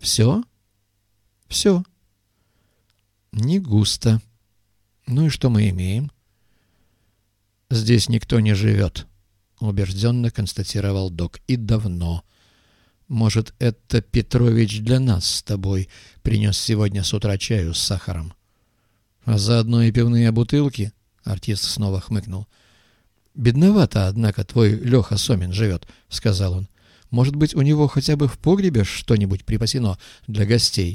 Все? Все. Не густо. Ну и что мы имеем? Здесь никто не живет, убежденно констатировал док. И давно. Может, это Петрович для нас с тобой принес сегодня с утра чаю с сахаром? А заодно и пивные бутылки? Артист снова хмыкнул. «Бедновато, однако, твой Леха Сомин живет», — сказал он. «Может быть, у него хотя бы в погребе что-нибудь припасено для гостей?»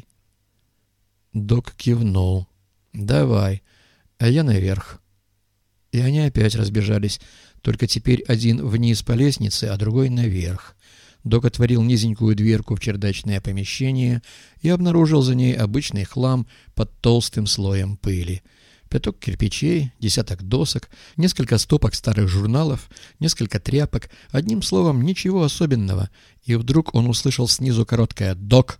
Док кивнул. «Давай, а я наверх». И они опять разбежались, только теперь один вниз по лестнице, а другой наверх. Док отворил низенькую дверку в чердачное помещение и обнаружил за ней обычный хлам под толстым слоем пыли. Пяток кирпичей, десяток досок, несколько стопок старых журналов, несколько тряпок, одним словом, ничего особенного. И вдруг он услышал снизу короткое «Док!».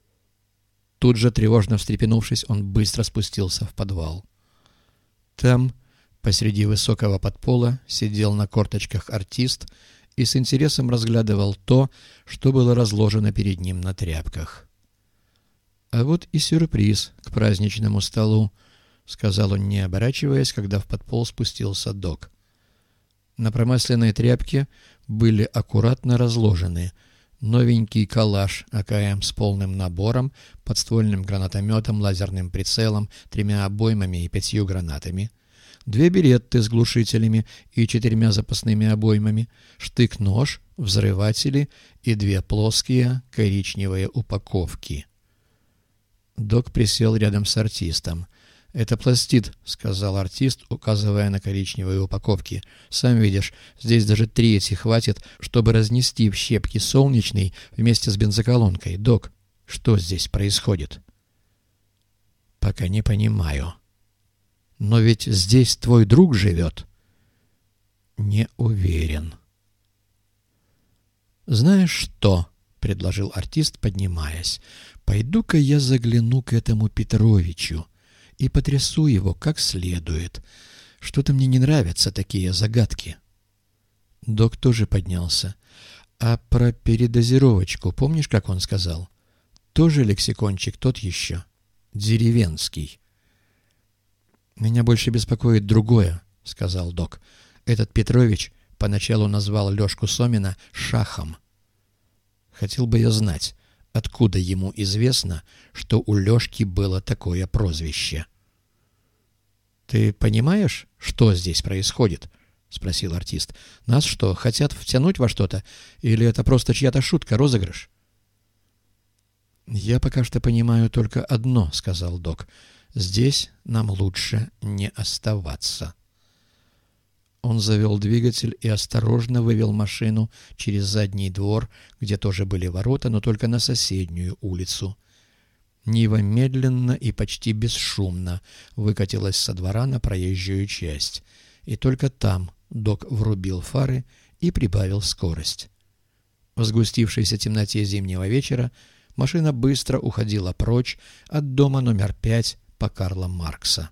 Тут же, тревожно встрепенувшись, он быстро спустился в подвал. Там, посреди высокого подпола, сидел на корточках артист и с интересом разглядывал то, что было разложено перед ним на тряпках. «А вот и сюрприз к праздничному столу», — сказал он, не оборачиваясь, когда в подпол спустился док. На промасленной тряпке были аккуратно разложены новенький калаш АКМ с полным набором, подствольным гранатометом, лазерным прицелом, 3 обоймами и 5 гранатами, 2 беретты с глушителями и 4 запасными обоймами, штык-нож, взрыватели и 2 плоские коричневые упаковки. Док присел рядом с артистом. «Это пластид», — сказал артист, указывая на коричневые упаковки. «Сам видишь, здесь даже 1/3 хватит, чтобы разнести в щепки солнечный вместе с бензоколонкой. Док, что здесь происходит?» «Пока не понимаю». «Но ведь здесь твой друг живет». «Не уверен». «Знаешь что?» — предложил артист, поднимаясь. «Пойду-ка я загляну к этому Петровичу и потрясу его как следует. Что-то мне не нравятся такие загадки». Док тоже поднялся. «А про передозировочку помнишь, как он сказал? Тоже лексикончик тот еще? Деревенский». «Меня больше беспокоит другое», — сказал док. «Этот Петрович поначалу назвал Лешку Сомина Шахом. Хотел бы я знать, откуда ему известно, что у Лешки было такое прозвище». «Ты понимаешь, что здесь происходит?» — спросил артист. «Нас что, хотят втянуть во что-то? Или это просто чья-то шутка, розыгрыш?» «Я пока что понимаю только одно», — сказал док. «Здесь нам лучше не оставаться». Он завел двигатель и осторожно вывел машину через задний двор, где тоже были ворота, но только на соседнюю улицу. Нива медленно и почти бесшумно выкатилась со двора на проезжую часть, и только там док врубил фары и прибавил скорость. В сгустившейся темноте зимнего вечера машина быстро уходила прочь от дома номер 5 по Карла Маркса.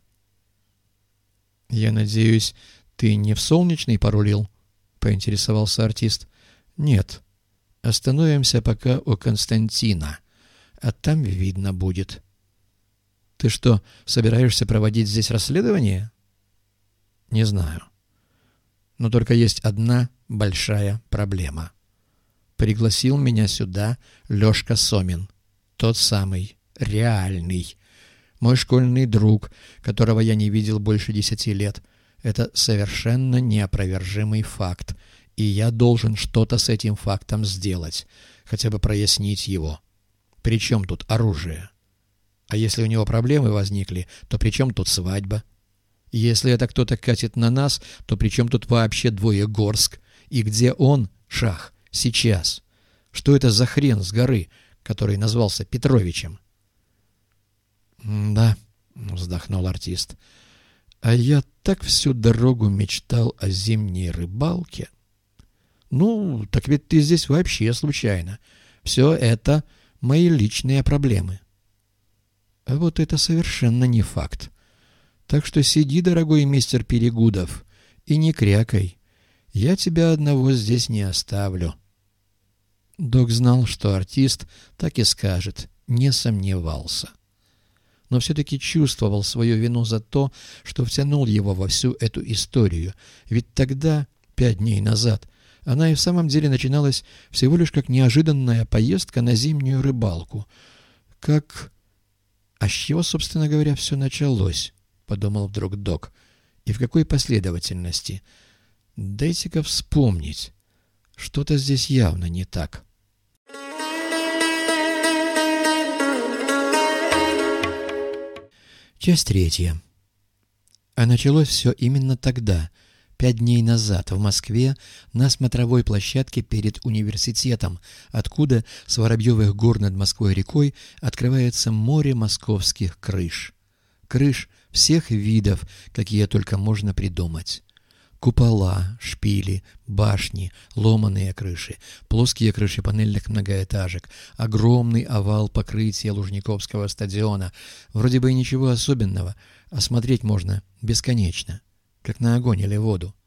«Я надеюсь, ты не в Солнечный порулил?» — поинтересовался артист. «Нет. Остановимся пока у Константина, а там видно будет». «Ты что, собираешься проводить здесь расследование?» «Не знаю. Но только есть одна большая проблема. Пригласил меня сюда Лешка Сомин, тот самый, реальный, мой школьный друг, которого я не видел больше 10 лет. Это совершенно неопровержимый факт, и я должен что-то с этим фактом сделать, хотя бы прояснить его. При чем тут оружие? А если у него проблемы возникли, то при чем тут свадьба? Если это кто-то катит на нас, то при чем тут вообще Двоегорск? И где он, Шах, сейчас? Что это за хрен с горы, который назвался Петровичем?» «Да», — вздохнул артист, — «а я так всю дорогу мечтал о зимней рыбалке». «Ну, так ведь ты здесь вообще случайно. Все это мои личные проблемы». «А вот это совершенно не факт. Так что сиди, дорогой мистер Перегудов, и не крякай. Я тебя одного здесь не оставлю». Док знал, что артист так и скажет: не сомневался. Но все-таки чувствовал свою вину за то, что втянул его во всю эту историю. Ведь тогда, 5 дней назад, она и в самом деле начиналась всего лишь как неожиданная поездка на зимнюю рыбалку. Как... А с чего, собственно говоря, все началось? Подумал вдруг док. И в какой последовательности? Дайте-ка вспомнить. Что-то здесь явно не так. Часть 3. А началось все именно тогда, 5 дней назад, в Москве, на смотровой площадке перед университетом, откуда с Воробьевых гор над Москвой-рекой открывается море московских крыш. Крыш всех видов, какие только можно придумать. Купола, шпили, башни, ломаные крыши, плоские крыши панельных многоэтажек, огромный овал покрытия Лужниковского стадиона. Вроде бы и ничего особенного, а смотреть можно бесконечно, как на огонь или воду.